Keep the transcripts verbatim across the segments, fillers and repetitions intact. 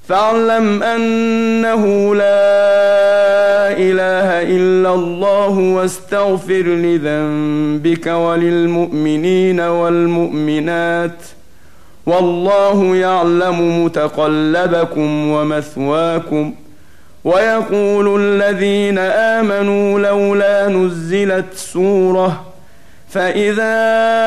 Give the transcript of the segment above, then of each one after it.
فاعلم أنه لا إله إلا الله واستغفر لذنبك وللمؤمنين والمؤمنات والله يعلم متقلبكم ومثواكم. ويقول الذين آمنوا لولا نزلت سورة فإذا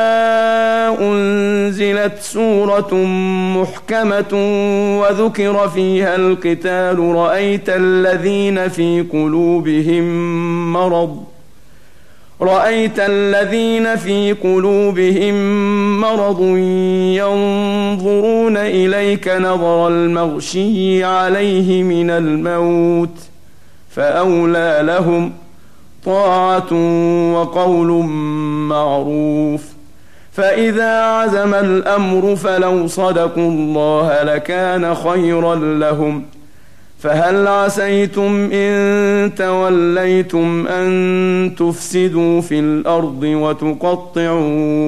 أنزلت سورة محكمة وذكر فيها القتال رأيت الذين في قلوبهم مرض رأيت الذين في قلوبهم مرض ينظرون إليك نظر المغشي عليه من الموت فأولى لهم طاعة وقول معروف. فإذا عزم الأمر فلو صدقوا الله لكان خيرا لهم. فهل عسيتم إن توليتم أن تفسدوا في الأرض وتقطعوا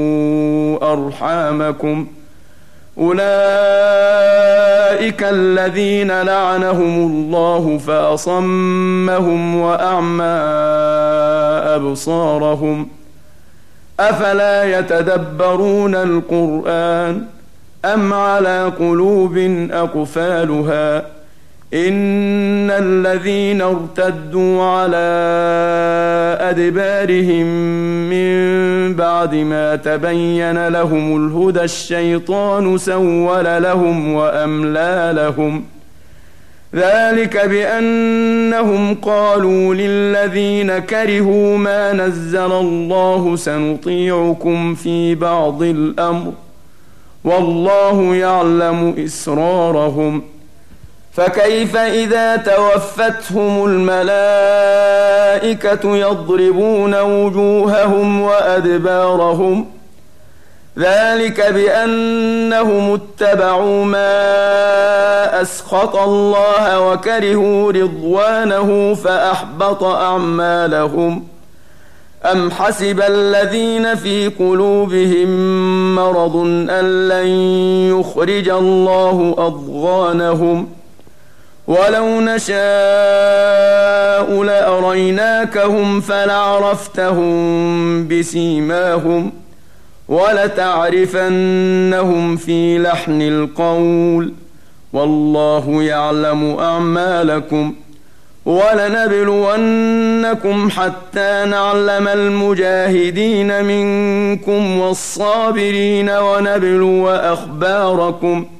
أرحامكم أولئك الذين لعنهم الله فأصمهم وأعمى أبصارهم أفلا يتدبرون القرآن أم على قلوب أقفالها إن الذين ارتدوا على أدبارهم من بعد ما تبين لهم الهدى الشيطان سول لهم وأملى لهم ذلك بأنهم قالوا للذين كرهوا ما نزل الله سنطيعكم في بعض الأمر والله يعلم إسرارهم. فكيف إذا توفتهم الملائكة يضربون وجوههم وأدبارهم ذلك بأنهم اتبعوا ما أسخط الله وكرهوا رضوانه فأحبط أعمالهم. أم حسب الذين في قلوبهم مرض أن لن يخرج الله أضغانهم ولو نشاء لأريناكهم فلعرفتهم بسيماهم ولتعرفنهم في لحن القول والله يعلم أعمالكم. ولنبلونكم حتى نعلم المجاهدين منكم والصابرين ونبلو أخباركم